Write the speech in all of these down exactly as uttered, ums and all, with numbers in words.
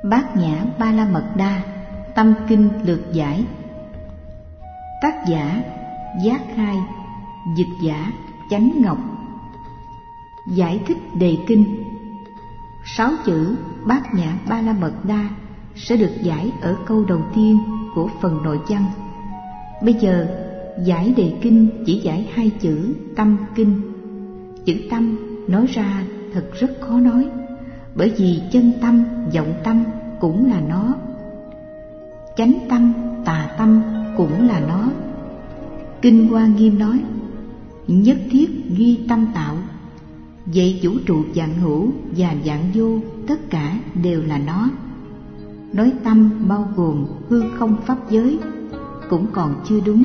Bát Nhã Ba La Mật Đa, Tâm Kinh lược giải. Tác giả Giác Khai, dịch giả Chánh Ngọc. Giải thích đề kinh. Sáu chữ Bát Nhã Ba La Mật Đa sẽ được giải ở câu đầu tiên của phần nội văn. Bây giờ giải đề kinh chỉ giải hai chữ Tâm Kinh. Chữ tâm nói ra thật rất khó nói, bởi vì chân tâm, vọng tâm cũng là nó, chánh tâm, tà tâm cũng là nó. Kinh Hoa Nghiêm nói nhất thiết duy tâm tạo, vậy vũ trụ vạn hữu và vạn vô tất cả đều là nó. Nói tâm bao gồm hư không pháp giới cũng còn chưa đúng,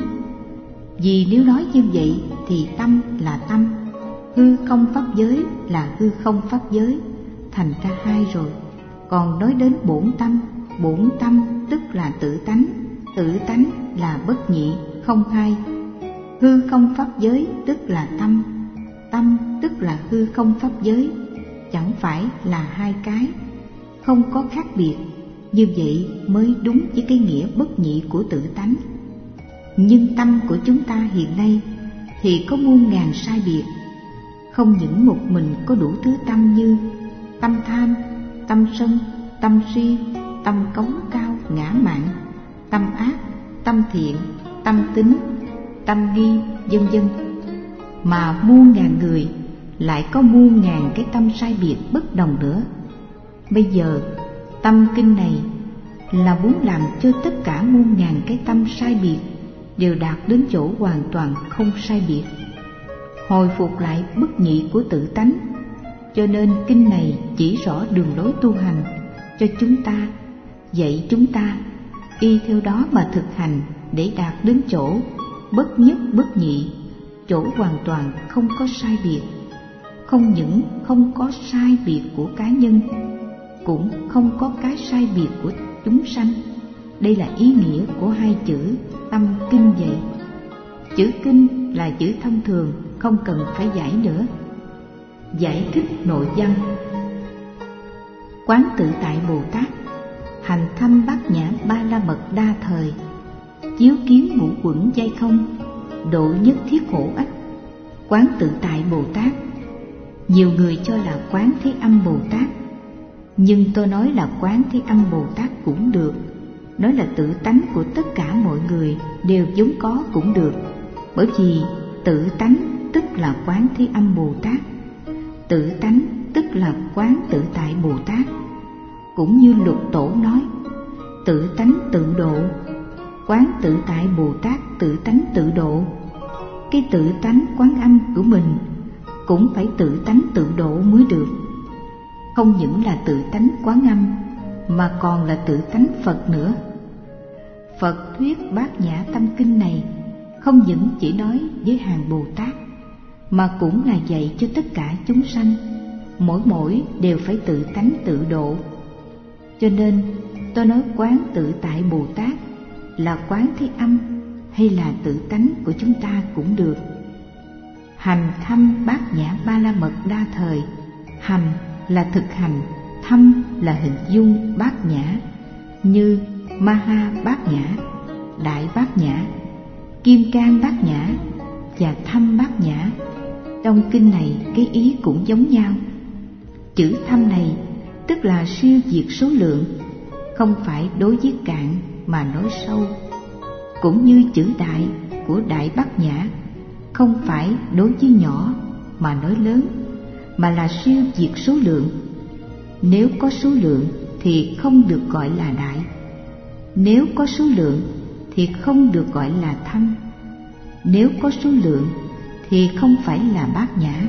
vì nếu nói như vậy thì tâm là tâm, hư không pháp giới là hư không pháp giới, thành ra hai rồi. Còn nói đến bổn tâm, bổn tâm tức là tự tánh, tự tánh là bất nhị, không hai. Hư không pháp giới tức là tâm, tâm tức là hư không pháp giới, chẳng phải là hai cái, không có khác biệt. Như vậy mới đúng với cái nghĩa bất nhị của tự tánh. Nhưng tâm của chúng ta hiện nay thì có muôn ngàn sai biệt. Không những một mình có đủ thứ tâm như tâm tham, tâm sân, tâm si, tâm cống cao ngã mạn, tâm ác, tâm thiện, tâm tín, tâm nghi, vân vân, mà muôn ngàn người lại có muôn ngàn cái tâm sai biệt bất đồng nữa. Bây giờ tâm kinh này là muốn làm cho tất cả muôn ngàn cái tâm sai biệt đều đạt đến chỗ hoàn toàn không sai biệt, hồi phục lại bất nhị của tự tánh. Cho nên kinh này chỉ rõ đường lối tu hành cho chúng ta, dạy chúng ta y theo đó mà thực hành để đạt đến chỗ bất nhất bất nhị, chỗ hoàn toàn không có sai biệt. Không những không có sai biệt của cá nhân, cũng không có cái sai biệt của chúng sanh. Đây là ý nghĩa của hai chữ tâm kinh vậy. Chữ kinh là chữ thông thường, không cần phải giải nữa. Giải thích nội văn. Quán tự tại Bồ Tát hành thâm Bát Nhã Ba La Mật Đa thời, chiếu kiến ngũ quẩn giai không, độ nhất thiết khổ ách. Quán tự tại Bồ Tát, nhiều người cho là quán Thế Âm Bồ Tát, nhưng tôi nói là quán Thế Âm Bồ Tát cũng được, nói là tự tánh của tất cả mọi người đều vốn có cũng được, bởi vì tự tánh tức là quán Thế Âm Bồ Tát, tự tánh tức là quán tự tại Bồ Tát. Cũng như Lục Tổ nói tự tánh tự độ, quán tự tại Bồ Tát tự tánh tự độ. Cái tự tánh quán âm của mình cũng phải tự tánh tự độ mới được. Không những là tự tánh quán âm mà còn là tự tánh Phật nữa. Phật thuyết Bát Nhã Tâm Kinh này không những chỉ nói với hàng Bồ Tát, mà cũng là dạy cho tất cả chúng sanh, mỗi mỗi đều phải tự tánh tự độ. Cho nên tôi nói quán tự tại Bồ Tát là quán Thế Âm hay là tự tánh của chúng ta cũng được. Hành thâm Bát Nhã Ba La Mật Đa thời, hành là thực hành, thâm là hình dung Bát Nhã, như Maha Bát Nhã, Đại Bát Nhã, Kim Cang Bát Nhã và Thâm Bát Nhã. Trong kinh này cái ý cũng giống nhau. Chữ thâm này tức là siêu diệt số lượng, không phải đối với cạn mà nói sâu. Cũng như chữ đại của Đại Bát Nhã, không phải đối với nhỏ mà nói lớn, mà là siêu diệt số lượng. Nếu có số lượng thì không được gọi là đại, nếu có số lượng thì không được gọi là thâm, nếu có số lượng thì không phải là Bát Nhã.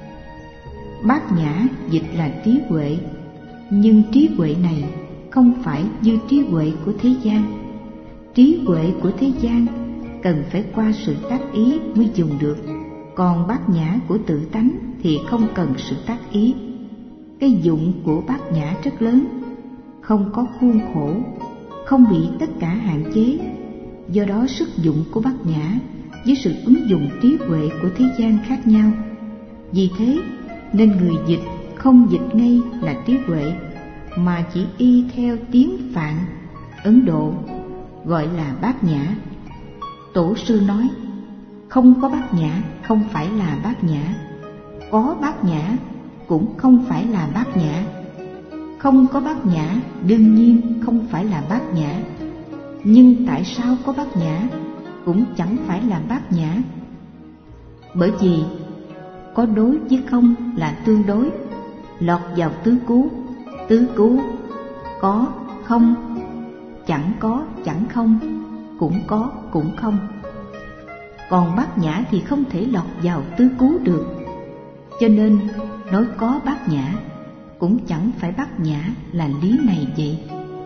Bát Nhã dịch là trí huệ, nhưng trí huệ này không phải như trí huệ của thế gian. Trí huệ của thế gian cần phải qua sự tác ý mới dùng được, còn Bát Nhã của tự tánh thì không cần sự tác ý. Cái dụng của Bát Nhã rất lớn, không có khuôn khổ, không bị tất cả hạn chế. Do đó sức dụng của Bát Nhã với sự ứng dụng trí huệ của thế gian khác nhau. Vì thế nên người dịch không dịch ngay là trí huệ, mà chỉ y theo tiếng Phạn, Ấn Độ gọi là bát nhã. Tổ sư nói, không có bát nhã không phải là bát nhã, có bát nhã cũng không phải là bát nhã, không có bát nhã đương nhiên không phải là bát nhã. Nhưng tại sao có bát nhã cũng chẳng phải là bát nhã? Bởi vì có đối với không là tương đối, lọt vào tứ cứu. Tứ cứu có không, chẳng có chẳng không, cũng có cũng không. Còn bát nhã thì không thể lọt vào tứ cứu được, cho nên nói có bát nhã cũng chẳng phải bát nhã là lý này vậy.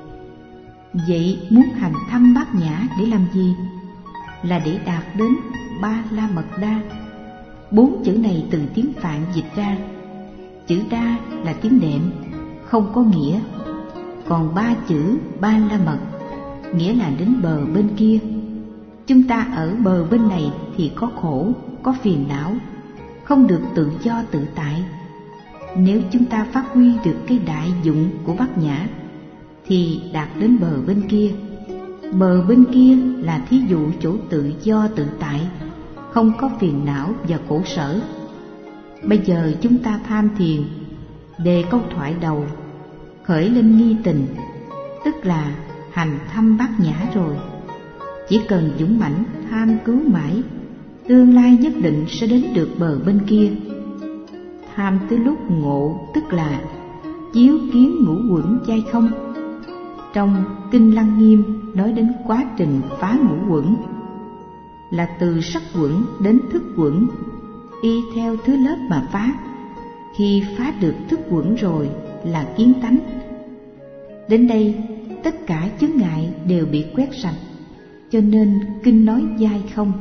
Vậy muốn hành thâm bát nhã để làm gì? Là để đạt đến ba la mật đa. Bốn chữ này từ tiếng Phạn dịch ra. Chữ đa là tiếng đệm, không có nghĩa. Còn ba chữ ba la mật nghĩa là đến bờ bên kia. Chúng ta ở bờ bên này thì có khổ, có phiền não, không được tự do tự tại. Nếu chúng ta phát huy được cái đại dụng của bát nhã thì đạt đến bờ bên kia. Bờ bên kia là thí dụ chỗ tự do tự tại, không có phiền não và khổ sở. Bây giờ chúng ta tham thiền, đề câu thoại đầu khởi lên nghi tình, tức là hành thâm bát nhã rồi. Chỉ cần dũng mãnh tham cứu mãi, tương lai nhất định sẽ đến được bờ bên kia. Tham tới lúc ngộ tức là chiếu kiến ngũ uẩn chay không. Trong Kinh Lăng Nghiêm nói đến quá trình phá ngũ uẩn là từ sắc uẩn đến thức uẩn, y theo thứ lớp mà phá. Khi phá được thức uẩn rồi là kiến tánh. Đến đây tất cả chướng ngại đều bị quét sạch, cho nên kinh nói dai không.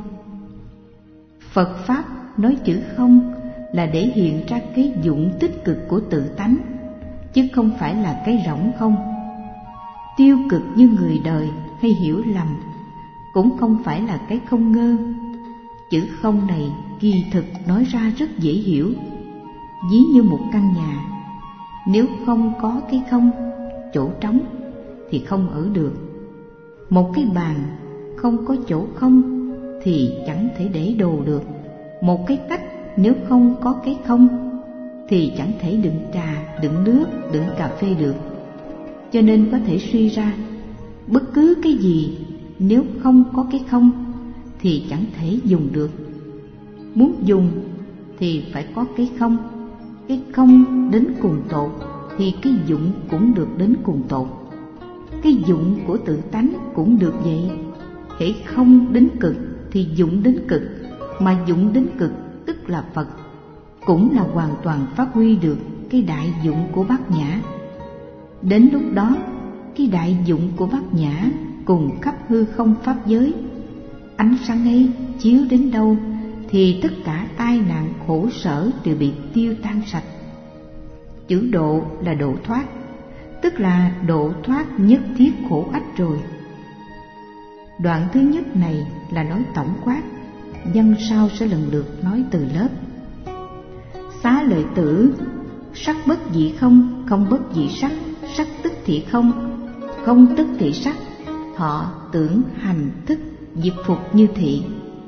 Phật Pháp nói chữ không là để hiện ra cái dụng tích cực của tự tánh, chứ không phải là cái rỗng không. Tiêu cực như người đời hay hiểu lầm cũng không phải là cái không ngơ. Chữ không này kỳ thực nói ra rất dễ hiểu. Ví như một căn nhà, nếu không có cái không, chỗ trống thì không ở được. Một cái bàn không có chỗ không thì chẳng thể để đồ được. Một cái tách nếu không có cái không thì chẳng thể đựng trà, đựng nước, đựng cà phê được. Cho nên có thể suy ra, bất cứ cái gì nếu không có cái không thì chẳng thể dùng được. Muốn dùng thì phải có cái không. Cái không đến cùng tột thì cái dụng cũng được đến cùng tột. Cái dụng của tự tánh cũng được vậy. Hễ không đến cực thì dụng đến cực, mà dụng đến cực tức là Phật, cũng là hoàn toàn phát huy được cái đại dụng của bát nhã. Đến lúc đó, cái đại dụng của bát nhã cùng khắp hư không pháp giới, ánh sáng ấy chiếu đến đâu thì tất cả tai nạn khổ sở đều bị tiêu tan sạch. Chữ độ là độ thoát, tức là độ thoát nhất thiết khổ ách rồi. Đoạn thứ nhất này là nói tổng quát, văn sau sẽ lần lượt nói từ lớp. Xá lợi tử, sắc bất dị không, không bất dị sắc, sắc tức thị không, không tức thị sắc, thọ tưởng hành thức diệt phục như thị.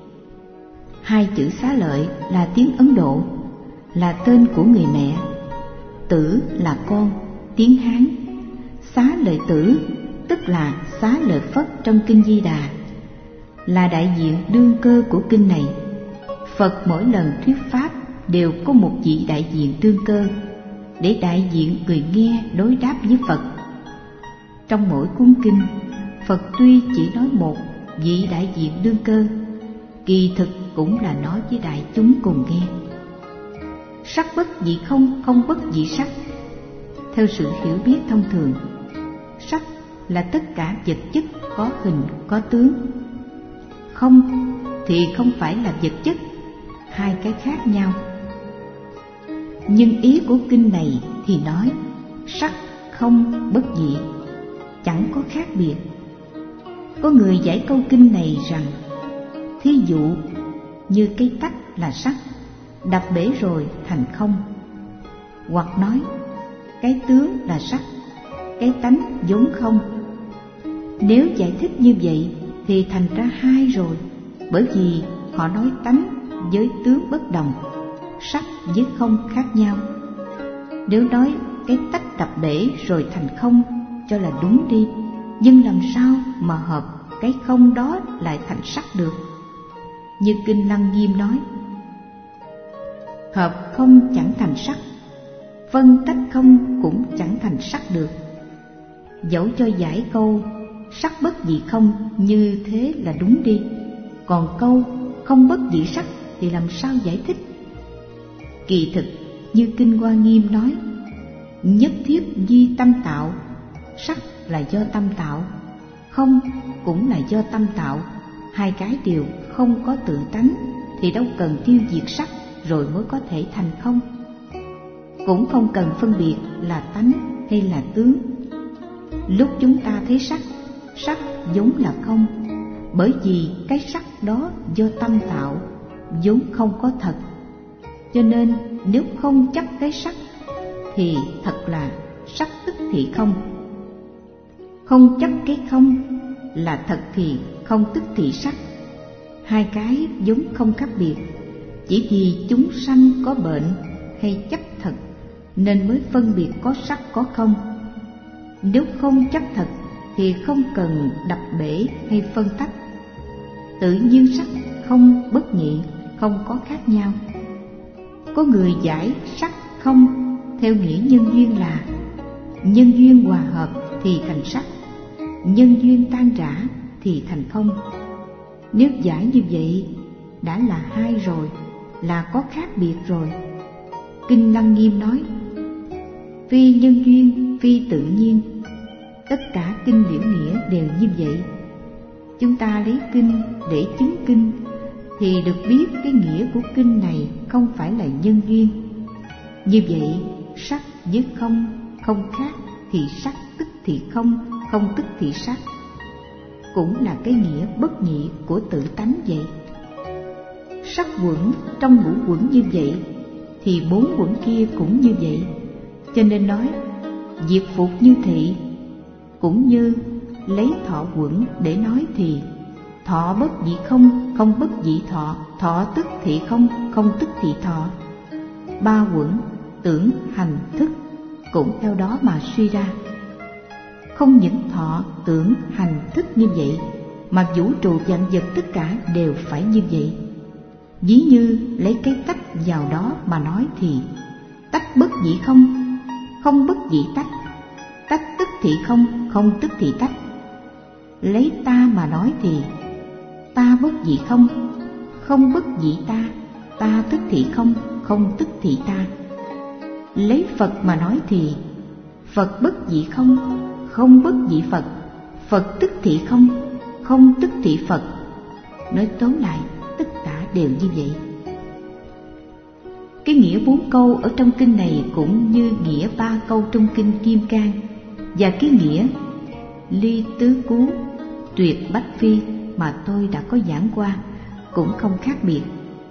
Hai chữ xá lợi là tiếng Ấn Độ, là tên của người mẹ. Tử là con, tiếng Hán. Xá lợi tử tức là xá lợi Phất trong Kinh Di Đà, là đại diện đương cơ của kinh này. Phật mỗi lần thuyết pháp đều có một vị đại diện đương cơ, để đại diện người nghe đối đáp với Phật. Trong mỗi cuốn kinh, Phật tuy chỉ nói một vị đại diện đương cơ, kỳ thực cũng là nói với đại chúng cùng nghe. Sắc bất dị không, không bất dị sắc. Theo sự hiểu biết thông thường, sắc là tất cả vật chất có hình có tướng. Không thì không phải là vật chất, hai cái khác nhau. Nhưng ý của kinh này thì nói sắc không bất dị, chẳng có khác biệt. Có người giải câu kinh này rằng, thí dụ như cây tách là sắc, đập bể rồi thành không. Hoặc nói cái tướng là sắc, cái tánh vốn không. Nếu giải thích như vậy thì thành ra hai rồi, bởi vì họ nói tánh với tướng bất đồng, sắc với không khác nhau. Nếu nói cái tách đập bể rồi thành không cho là đúng đi, nhưng làm sao mà hợp cái không đó lại thành sắc được? Như Kinh Lăng Nghiêm nói, hợp không chẳng thành sắc, phân tách không cũng chẳng thành sắc được. Dẫu cho giải câu sắc bất dị không như thế là đúng đi, còn câu không bất dị sắc thì làm sao giải thích? Kỳ thực như Kinh Hoa Nghiêm nói, nhất thiết di tâm tạo, sắc là do tâm tạo, không cũng là do tâm tạo. Hai cái đều không có tự tánh thì đâu cần tiêu diệt sắc rồi mới có thể thành không. Cũng không cần phân biệt là tánh hay là tướng. Lúc chúng ta thấy sắc, sắc vốn là không, bởi vì cái sắc đó do tâm tạo, vốn không có thật. Cho nên nếu không chấp cái sắc thì thật là sắc tức thì không. Không chấp cái không là thật thì không tức thì sắc. Hai cái vốn không khác biệt, chỉ vì chúng sanh có bệnh hay chấp thật nên mới phân biệt có sắc có không. Nếu không chấp thật thì không cần đập bể hay phân tách. Tự nhiên sắc không bất nhị, không có khác nhau. Có người giải sắc không theo nghĩa nhân duyên là nhân duyên hòa hợp thì thành sắc, nhân duyên tan rã thì thành không. Nếu giải như vậy đã là hai rồi, là có khác biệt rồi. Kinh Lăng Nghiêm nói, phi nhân duyên, phi tự nhiên. Tất cả kinh liễu nghĩa đều như vậy. Chúng ta lấy kinh để chứng kinh thì được biết cái nghĩa của kinh này không phải là nhân duyên. Như vậy sắc với không không khác thì sắc tức thì không, không tức thì sắc, cũng là cái nghĩa bất nhị của tự tánh vậy. Sắc quẩn trong ngũ quẩn như vậy thì bốn quẩn kia cũng như vậy. Cho nên nói diệt phục như thị, cũng như lấy thọ quẩn để nói thì thọ bất dị không, không bất dị thọ, thọ tức thị không, không tức thị thọ. Ba quẩn tưởng hành thức cũng theo đó mà suy ra. Không những thọ tưởng hành thức như vậy mà vũ trụ vạn vật tất cả đều phải như vậy. Ví như lấy cái tách vào đó mà nói thì tách bất dị không, không bất dị tách, tách tức thị không, không tức thị tách. Lấy ta mà nói thì ta bất dị không, không bất dị ta, ta tức thị không, không tức thị ta. Lấy Phật mà nói thì Phật bất dị không, không bất dị Phật, Phật tức thị không, không tức thị Phật. Nói tóm lại tất cả đều như vậy. Cái nghĩa bốn câu ở trong kinh này cũng như nghĩa ba câu trong kinh Kim Cang, và cái nghĩa ly tứ cú, tuyệt bách phi mà tôi đã có giảng qua cũng không khác biệt.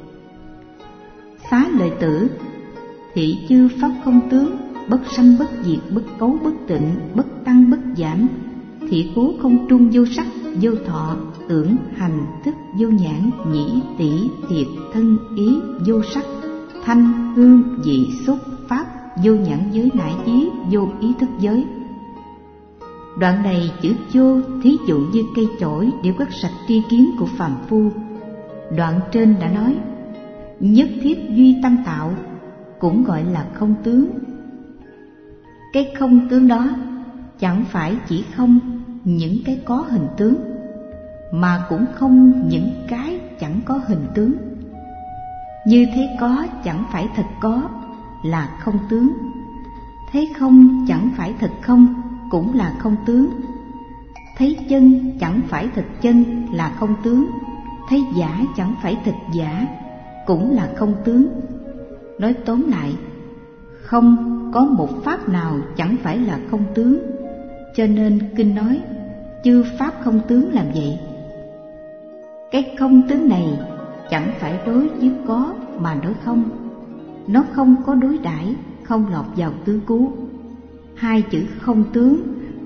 Xá lợi tử, thị chư pháp không tướng, bất sanh bất diệt, bất cấu bất tịnh, bất tăng bất giảm, thị cố không trung vô sắc, vô thọ, tưởng, hành, thức, vô nhãn, nhĩ, tỷ, thiệt, thân, ý, vô sắc, thanh, hương, vị, xúc, pháp, vô nhãn giới nải ý, vô ý thức giới. Đoạn này chữ vô thí dụ như cây chổi để quét sạch tri kiến của phàm phu. Đoạn trên đã nói nhất thiết duy tâm tạo, cũng gọi là không tướng. Cái không tướng đó chẳng phải chỉ không những cái có hình tướng, mà cũng không những cái chẳng có hình tướng. Như thế có chẳng phải thật có là không tướng, thấy không chẳng phải thật không cũng là không tướng, thấy chân chẳng phải thật chân là không tướng, thấy giả chẳng phải thật giả cũng là không tướng. Nói tóm lại, không có một pháp nào chẳng phải là không tướng. Cho nên kinh nói chư pháp không tướng làm vậy. Cái không tướng này chẳng phải đối với có mà nói không. Nó không có đối đãi, không lọt vào tứ cú. Hai chữ không tướng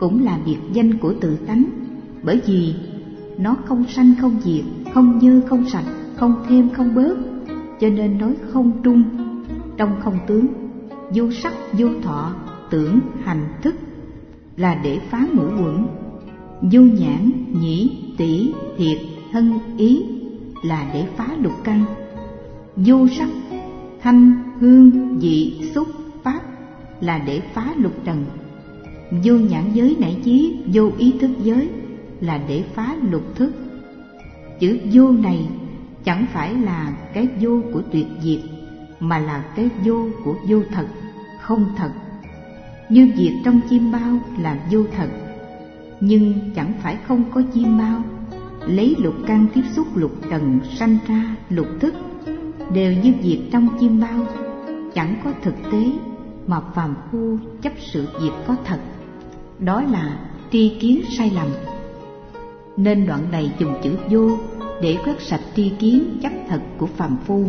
cũng là biệt danh của tự tánh, bởi vì nó không sanh không diệt, không dơ không sạch, không thêm không bớt, cho nên nói không trung. Trong không tướng, vô sắc vô thọ, tưởng hành thức là để phá ngũ uẩn. Vô nhãn nhĩ tỷ thiệt thân ý là để phá lục căn. Vô sắc thanh hương vị xúc pháp là để phá lục trần. Vô nhãn giới nảy chí, vô ý thức giới là để phá lục thức. Chữ vô này chẳng phải là cái vô của tuyệt diệt, mà là cái vô của vô thật, không thật. Như việc trong chim bao là vô thật, nhưng chẳng phải không có chim bao. Lấy lục căn tiếp xúc lục trần sanh ra lục thức, đều như việc trong chim bao, chẳng có thực tế, mà phàm phu chấp sự việc có thật. Đó là tri kiến sai lầm. Nên đoạn này dùng chữ vô để quét sạch tri kiến chấp thật của phàm phu.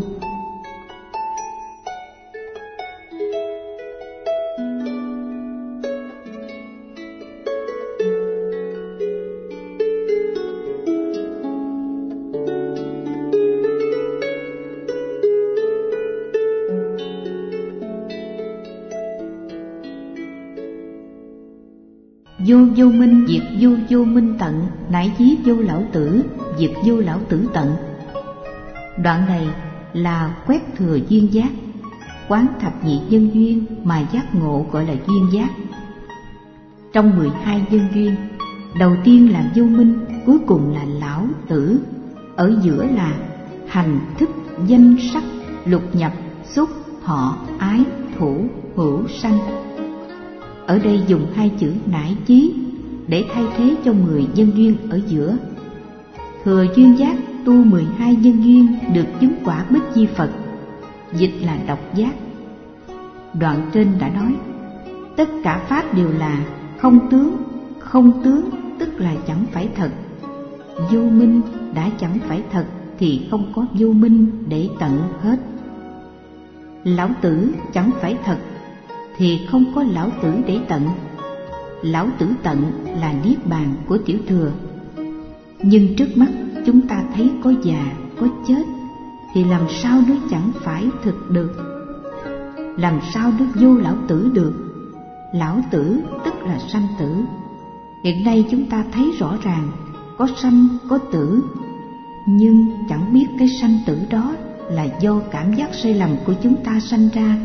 Vô vô minh diệt vô vô minh tận, nải chí vô lão tử diệt vô lão tử tận. Đoạn này là quét thừa duyên giác, quán thập nhị nhân duyên mà giác ngộ gọi là duyên giác. Trong mười hai nhân duyên, đầu tiên là vô minh, cuối cùng là lão tử, ở giữa là hành thức danh sắc lục nhập xúc thọ ái thủ hữu sanh. Ở đây dùng hai chữ nải chí để thay thế cho mười nhân duyên ở giữa. Thừa duyên giác tu mười hai nhân duyên được chứng quả Bích Chi Phật, dịch là độc giác. Đoạn trên đã nói, tất cả pháp đều là không tướng, không tướng tức là chẳng phải thật. Vô minh đã chẳng phải thật thì không có vô minh để tận hết. Lão tử chẳng phải thật thì không có lão tử để tận. Lão tử tận là niết bàn của tiểu thừa. Nhưng trước mắt chúng ta thấy có già, có chết, thì làm sao nó chẳng phải thực được? Làm sao nó vô lão tử được? Lão tử tức là sanh tử. Hiện nay chúng ta thấy rõ ràng có sanh có tử, nhưng chẳng biết cái sanh tử đó là do cảm giác sai lầm của chúng ta sanh ra.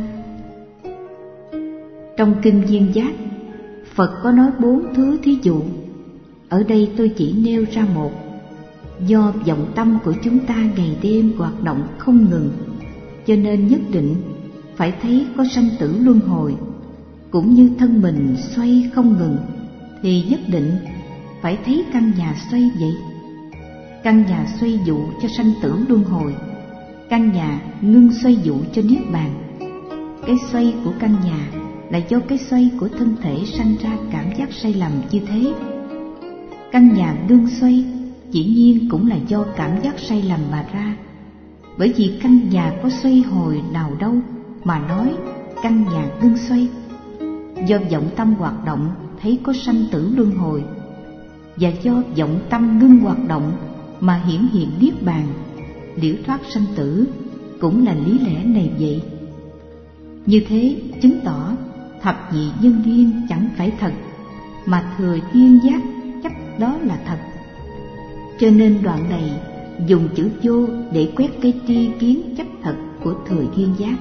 Trong kinh Duyên Giác, Phật có nói bốn thứ thí dụ. Ở đây tôi chỉ nêu ra một. Do vọng tâm của chúng ta ngày đêm hoạt động không ngừng, cho nên nhất định phải thấy có sanh tử luân hồi. Cũng như thân mình xoay không ngừng, thì nhất định phải thấy căn nhà xoay vậy. Căn nhà xoay dụ cho sanh tử luân hồi, căn nhà ngưng xoay dụ cho niết bàn. Cái xoay của căn nhà là do cái xoay của thân thể sanh ra cảm giác sai lầm như thế. Căn nhà ngưng xoay dĩ nhiên cũng là do cảm giác sai lầm mà ra. Bởi vì căn nhà có xoay hồi nào đâu mà nói căn nhà ngưng xoay. Do vọng tâm hoạt động thấy có sanh tử luân hồi, và do vọng tâm ngưng hoạt động mà hiển hiện niết bàn, liễu thoát sanh tử, cũng là lý lẽ này vậy. Như thế chứng tỏ thập nhị nhân duyên chẳng phải thật, mà thừa duyên giác chấp đó là thật. Cho nên đoạn này dùng chữ vô để quét cái tri kiến chấp thật của thừa duyên giác.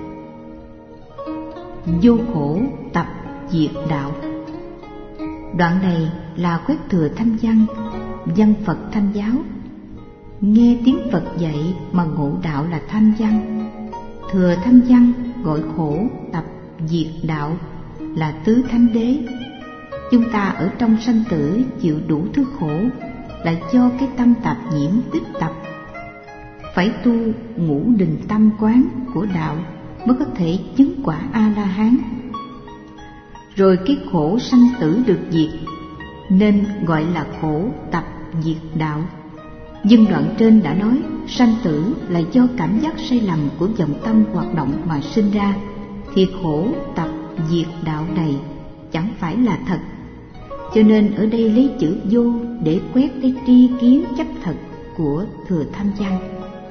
Vô khổ tập diệt đạo. Đoạn này là quét thừa thanh văn, văn Phật thanh giáo. Nghe tiếng Phật dạy mà ngộ đạo là thanh văn. Thừa thanh văn gọi khổ tập diệt đạo là tứ thánh đế. Chúng ta ở trong sanh tử chịu đủ thứ khổ là do cái tâm tạp nhiễm tích tập. Phải tu ngũ đình tâm quán của đạo mới có thể chứng quả A-la-hán. Rồi cái khổ sanh tử được diệt, nên gọi là khổ tập diệt đạo. Nhưng đoạn trên đã nói sanh tử là do cảm giác sai lầm của vọng tâm hoạt động mà sinh ra, thì khổ tập diệt đạo này chẳng phải là thật. cho nên ở đây lấy chữ vô để quét cái tri kiến chấp thật của Thừa Tham Văn.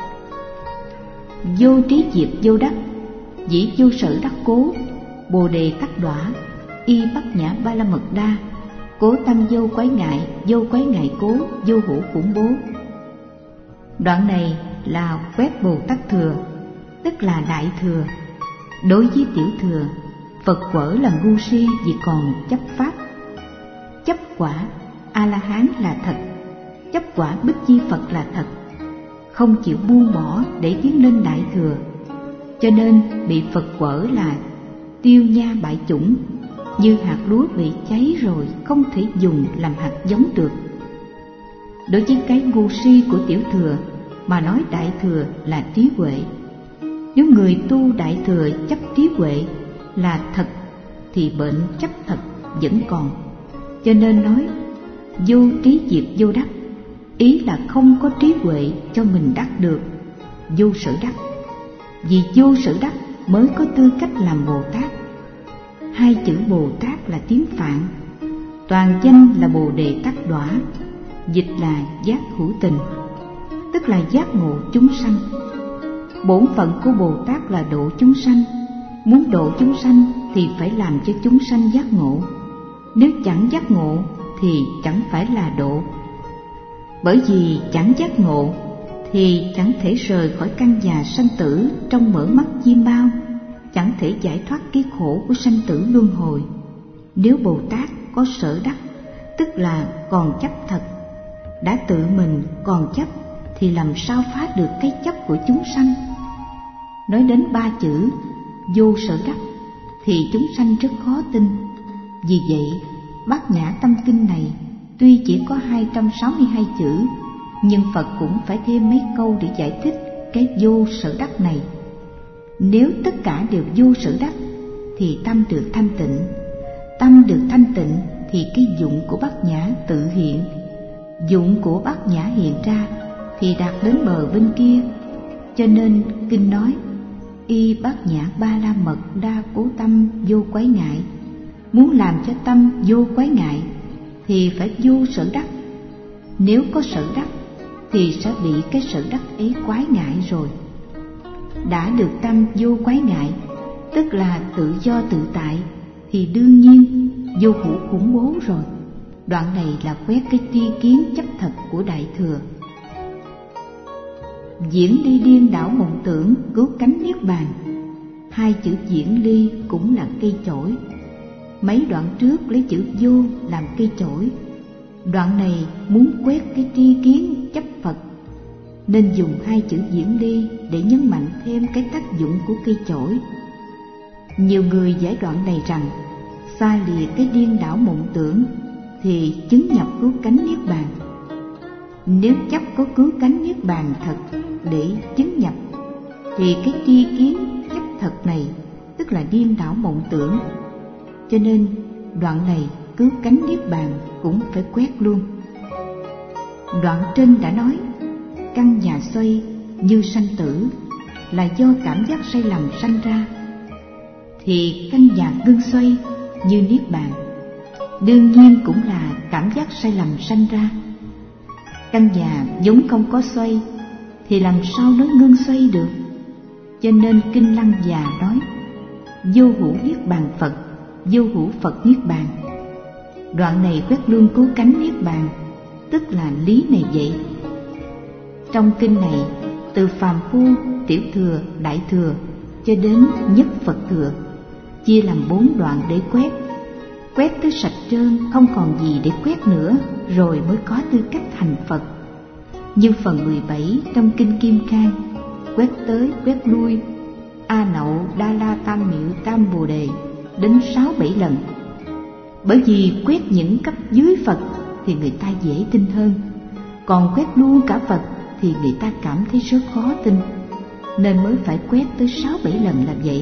Vô trí diệt vô đắc, dĩ vô sở đắc cố, bồ đề tắc đọa, y bát nhã ba la mật đa, cố tâm vô quái ngại, vô quái ngại cố, vô hữu khủng bố. Đoạn này là quét Bồ Tát Thừa, tức là Đại Thừa. Đối với Tiểu Thừa, Phật quở là ngu si vì còn chấp pháp. Chấp quả A-la-hán là thật, chấp quả Bích Chi Phật là thật, không chịu buông bỏ để tiến lên Đại Thừa, cho nên bị Phật quở là tiêu nha bại chủng, như hạt lúa bị cháy rồi không thể dùng làm hạt giống được. Đối với cái ngu si của Tiểu Thừa mà nói Đại Thừa là trí huệ. Nếu người tu Đại Thừa chấp trí huệ là thật thì bệnh chấp thật vẫn còn, cho nên nói vô trí diệt vô đắc, ý là không có trí huệ cho mình đắc được vô sở đắc. Vì vô sở đắc mới có tư cách làm Bồ Tát. Hai chữ Bồ Tát là tiếng Phạn, toàn danh là Bồ Đề Tát Đọa, dịch là giác hữu tình, tức là giác ngộ chúng sanh. Bổn phận của Bồ Tát là độ chúng sanh, muốn độ chúng sanh thì phải làm cho chúng sanh giác ngộ. Nếu chẳng giác ngộ thì chẳng phải là độ. Bởi vì chẳng giác ngộ thì chẳng thể rời khỏi căn già sanh tử trong mở mắt chiêm bao, chẳng thể giải thoát cái khổ của sanh tử luân hồi. Nếu Bồ Tát có sở đắc, tức là còn chấp thật, đã tự mình còn chấp thì làm sao phá được cái chấp của chúng sanh. Nói đến ba chữ vô sở đắc thì chúng sanh rất khó tin. Vì vậy Bát Nhã Tâm Kinh này tuy chỉ có hai trăm sáu mươi hai chữ, nhưng Phật cũng phải thêm mấy câu để giải thích cái vô sở đắc này. Nếu tất cả đều vô sở đắc thì tâm được thanh tịnh, tâm được thanh tịnh thì cái dụng của Bát Nhã tự hiện, dụng của Bát Nhã hiện ra thì đạt đến bờ bên kia. Cho nên kinh nói y Bát Nhã ba la mật đa cố tâm vô quái ngại. Muốn làm cho tâm vô quái ngại thì phải vô sở đắc. Nếu có sở đắc thì sẽ bị cái sở đắc ấy quái ngại rồi. Đã được tâm vô quái ngại, tức là tự do tự tại, thì đương nhiên vô hữu khủng bố rồi. Đoạn này là quét cái tri kiến chấp thật của Đại Thừa. Diễn ly điên đảo mộng tưởng, cứu cánh niết bàn. Hai chữ diễn ly cũng là cây chổi. Mấy đoạn trước lấy chữ vô làm cây chổi, đoạn này muốn quét cái tri kiến chấp Phật, nên dùng hai chữ diễn ly để nhấn mạnh thêm cái tác dụng của cây chổi. Nhiều người giải đoạn này rằng xa lìa cái điên đảo mộng tưởng thì chứng nhập cứu cánh niết bàn. Nếu chấp có cứu cánh niết bàn thật để chứng nhập thì cái tri kiến chấp thật này tức là điên đảo mộng tưởng, cho nên đoạn này cứu cánh niết bàn cũng phải quét luôn. Đoạn trên đã nói căn nhà xoay như sanh tử là do cảm giác sai lầm sanh ra, thì căn nhà ngưng xoay như niết bàn đương nhiên cũng là cảm giác sai lầm sanh ra. Căn nhà vốn không có xoay thì làm sao nó ngưng xoay được? Cho nên kinh Lăng Già nói vô hữu niết bàn Phật, vô hữu Phật niết bàn. Đoạn này quét luôn cứu cánh niết bàn, tức là lý này vậy. Trong kinh này từ phàm phu, tiểu thừa, đại thừa cho đến nhất Phật thừa chia làm bốn đoạn để quét. Quét tới sạch trơn, không còn gì để quét nữa, rồi mới có tư cách thành Phật. Như phần mười bảy trong kinh Kim Cang, quét tới quét lui A Nậu Đa La Tam Miệu Tam Bồ Đề đến sáu bảy lần. Bởi vì quét những cấp dưới Phật thì người ta dễ tin hơn, còn quét luôn cả Phật thì người ta cảm thấy rất khó tin, nên mới phải quét tới sáu bảy lần là vậy.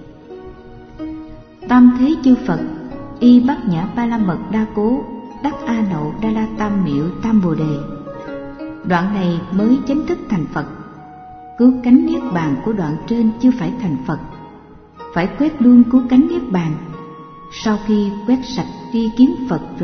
Tam thế chư Phật y Bát Nhã Ba La Mật Đa Cố đắc A Nậu Đa La Tam Miệu Tam Bồ Đề. Đoạn này mới chính thức thành Phật. Cứu cánh niết bàn của đoạn trên chưa phải thành Phật, phải quét luôn cứu cánh niết bàn. Sau khi quét sạch tri kiến Phật rồi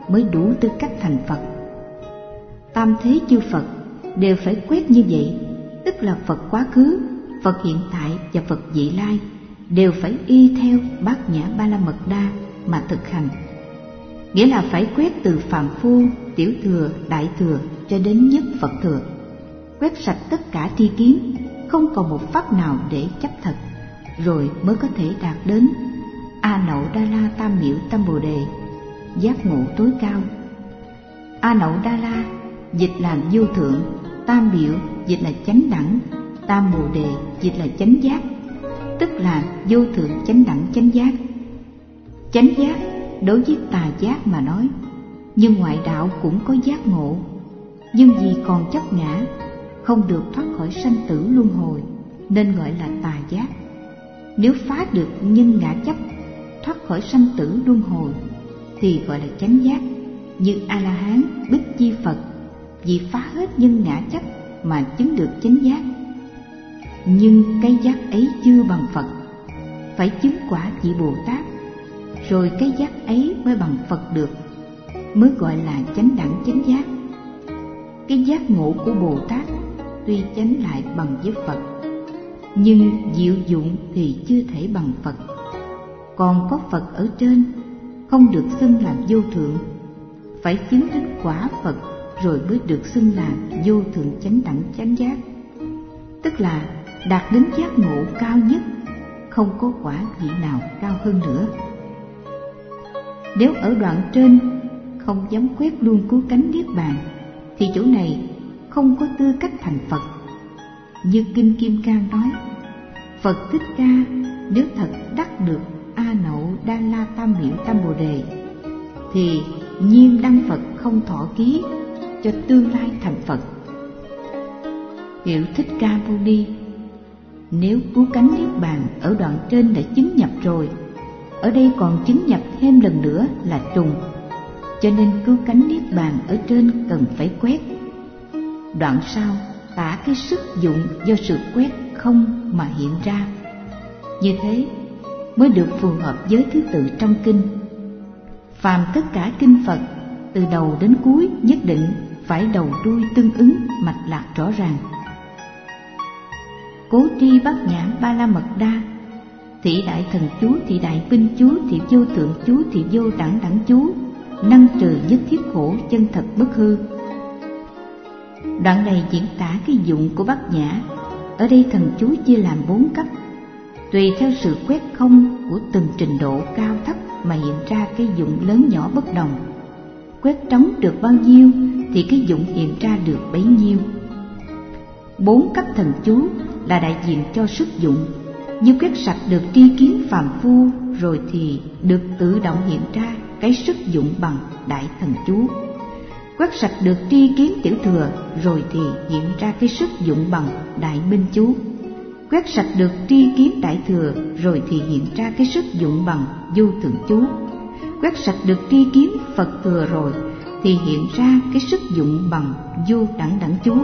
mới đủ tư cách thành Phật. Tam thế chư Phật đều phải quét như vậy, tức là Phật quá khứ, Phật hiện tại và Phật vị lai đều phải y theo Bát Nhã Ba La Mật Đa mà thực hành. Nghĩa là phải quét từ phàm phu, tiểu thừa, đại thừa cho đến nhất Phật thừa, quét sạch tất cả tri kiến, không còn một pháp nào để chấp thật, rồi mới có thể đạt đến A Nậu Đa La Tam Miểu Tam Bồ Đề, giác ngộ tối cao. A Nậu Đa La dịch là vô thượng, Tam Miểu dịch là chánh đẳng, Tam Bồ Đề dịch là chánh giác, tức là vô thượng chánh đẳng chánh giác. Chánh giác đối với tà giác mà nói, nhưng ngoại đạo cũng có giác ngộ, nhưng vì còn chấp ngã, không được thoát khỏi sanh tử luân hồi, nên gọi là tà giác. Nếu phá được nhân ngã chấp, thoát khỏi sanh tử luân hồi, thì gọi là chánh giác. Như A La Hán, Bích Chi Phật, vì phá hết nhân ngã chấp mà chứng được chánh giác. Nhưng cái giác ấy chưa bằng Phật, phải chứng quả vị Bồ Tát, rồi cái giác ấy mới bằng Phật được, mới gọi là chánh đẳng chánh giác. Cái giác ngộ của Bồ Tát tuy chánh lại bằng với Phật, nhưng diệu dụng thì chưa thể bằng Phật. Còn có Phật ở trên, không được xưng làm vô thượng, phải chứng đến quả Phật rồi mới được xưng là vô thượng chánh đẳng chánh giác, tức là đạt đến giác ngộ cao nhất, không có quả vị nào cao hơn nữa. Nếu ở đoạn trên không dám quét luôn cứu cánh niết bàn, thì chỗ này không có tư cách thành Phật. Như Kinh Kim Cang nói, Phật Thích Ca nếu thật đắc được A Nậu Đa La Tam Miểu Tam Bồ Đề, thì nhiên đăng Phật không thọ ký, cho tương lai thành Phật. Hiệu Thích Ca Mâu Ni nếu cứu cánh niết bàn ở đoạn trên đã chứng nhập rồi, ở đây còn chứng nhập thêm lần nữa là trùng, cho nên cứu cánh niết bàn ở trên cần phải quét. Đoạn sau tả cái sức dụng do sự quét không mà hiện ra, như thế mới được phù hợp với thứ tự trong kinh. Phàm tất cả kinh Phật từ đầu đến cuối nhất định phải đầu đuôi tương ứng, mạch lạc rõ ràng. Cố tri Bát Nhã Ba La Mật Đa, thị đại thần chú, thị đại binh chú, thị vô tượng chú, thị vô đẳng đẳng chú, năng trừ nhất thiết khổ, chân thật bất hư. Đoạn này diễn tả cái dụng của Bát Nhã. Ở đây thần chú chia làm bốn cấp, tùy theo sự quét không của từng trình độ cao thấp mà hiện ra cái dụng lớn nhỏ bất đồng. Quét trống được bao nhiêu thì cái dụng hiện ra được bấy nhiêu. Bốn cấp thần chú là đại diện cho sức dụng. Như quét sạch được tri kiến phàm phu rồi thì được tự động hiện ra cái sức dụng bằng đại thần chú. Quét sạch được tri kiến tiểu thừa rồi thì hiện ra cái sức dụng bằng đại minh chú. Quét sạch được tri kiến đại thừa rồi thì hiện ra cái sức dụng bằng vô thượng chú. Quét sạch được tri kiến Phật thừa rồi thì hiện ra cái sức dụng bằng vô đẳng đẳng chú.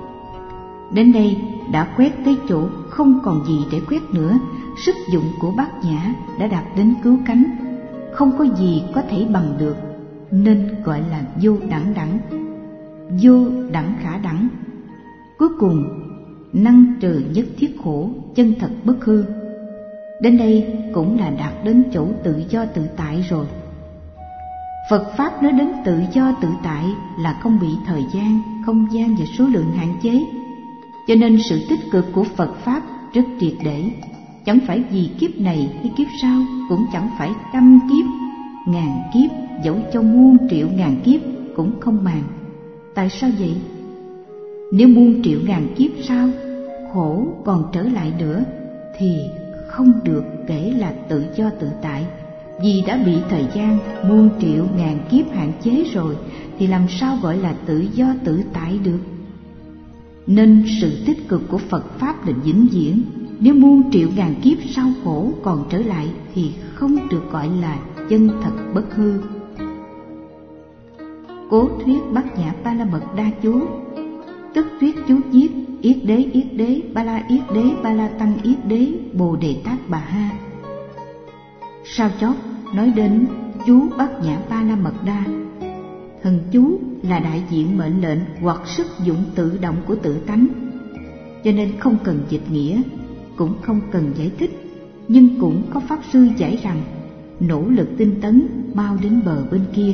Đến đây đã quét tới chỗ không còn gì để quét nữa. Sức dụng của Bát Nhã đã đạt đến cứu cánh, không có gì có thể bằng được, nên gọi là vô đẳng đẳng, vô đẳng khả đẳng. Cuối cùng năng trừ nhất thiết khổ, chân thật bất hư. Đến đây cũng là đạt đến chỗ tự do tự tại rồi. Phật Pháp nói đến tự do tự tại là không bị thời gian, không gian và số lượng hạn chế. Cho nên sự tích cực của Phật Pháp rất triệt để, chẳng phải vì kiếp này hay kiếp sau, cũng chẳng phải trăm kiếp, ngàn kiếp, dẫu cho muôn triệu ngàn kiếp cũng không màng. Tại sao vậy? Nếu muôn triệu ngàn kiếp sau khổ còn trở lại nữa thì không được kể là tự do tự tại, vì đã bị thời gian muôn triệu ngàn kiếp hạn chế rồi thì làm sao gọi là tự do tự tại được. Nên sự tích cực của Phật Pháp là vĩnh viễn. Nếu muôn triệu ngàn kiếp sau khổ còn trở lại thì không được gọi là chân thật bất hư. Cố thuyết Bát Nhã Ba La Mật Đa chú, tức thuyết chú viết Yết Đế Yết Đế Ba La Yết Đế Ba La Tăng Yết Đế Bồ Đề Tát Bà Ha. Sau chót nói đến chú Bát Nhã Ba La Mật Đa, Thần chú là đại diện mệnh lệnh hoặc sức dụng tự động của tự tánh, cho nên không cần dịch nghĩa, cũng không cần giải thích. Nhưng cũng có pháp sư giải rằng nỗ lực tinh tấn mau đến bờ bên kia.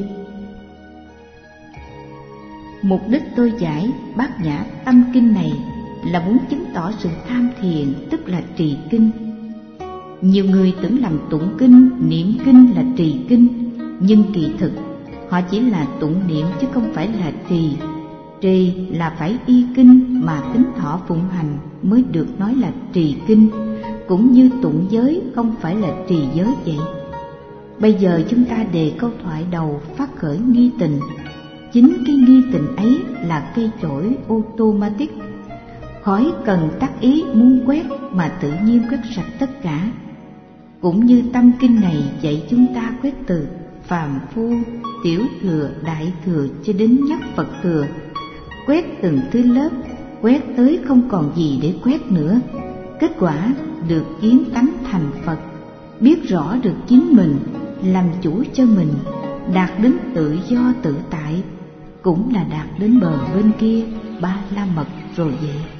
Mục đích tôi giải Bát Nhã Tâm Kinh này là muốn chứng tỏ sự tham thiền, tức là trì kinh. Nhiều người tưởng lầm tụng kinh, niệm kinh là trì kinh, nhưng kỳ thực họ chỉ là tụng niệm chứ không phải là trì. Trì là phải y kinh mà tính thọ phụng hành mới được nói là trì kinh, cũng như tụng giới không phải là trì giới vậy. Bây giờ chúng ta đề câu thoại đầu phát khởi nghi tình. Chính cái nghi tình ấy là cây chổi automatic, khỏi cần tác ý muốn quét mà tự nhiên quét sạch tất cả. Cũng như tâm kinh này dạy chúng ta quét từ phàm phu, tiểu thừa, đại thừa cho đến nhất Phật thừa, quét từng thứ lớp, quét tới không còn gì để quét nữa. Kết quả được kiến tánh thành Phật, biết rõ được chính mình, làm chủ cho mình, đạt đến tự do tự tại, cũng là đạt đến bờ bên kia Ba La Mật rồi vậy.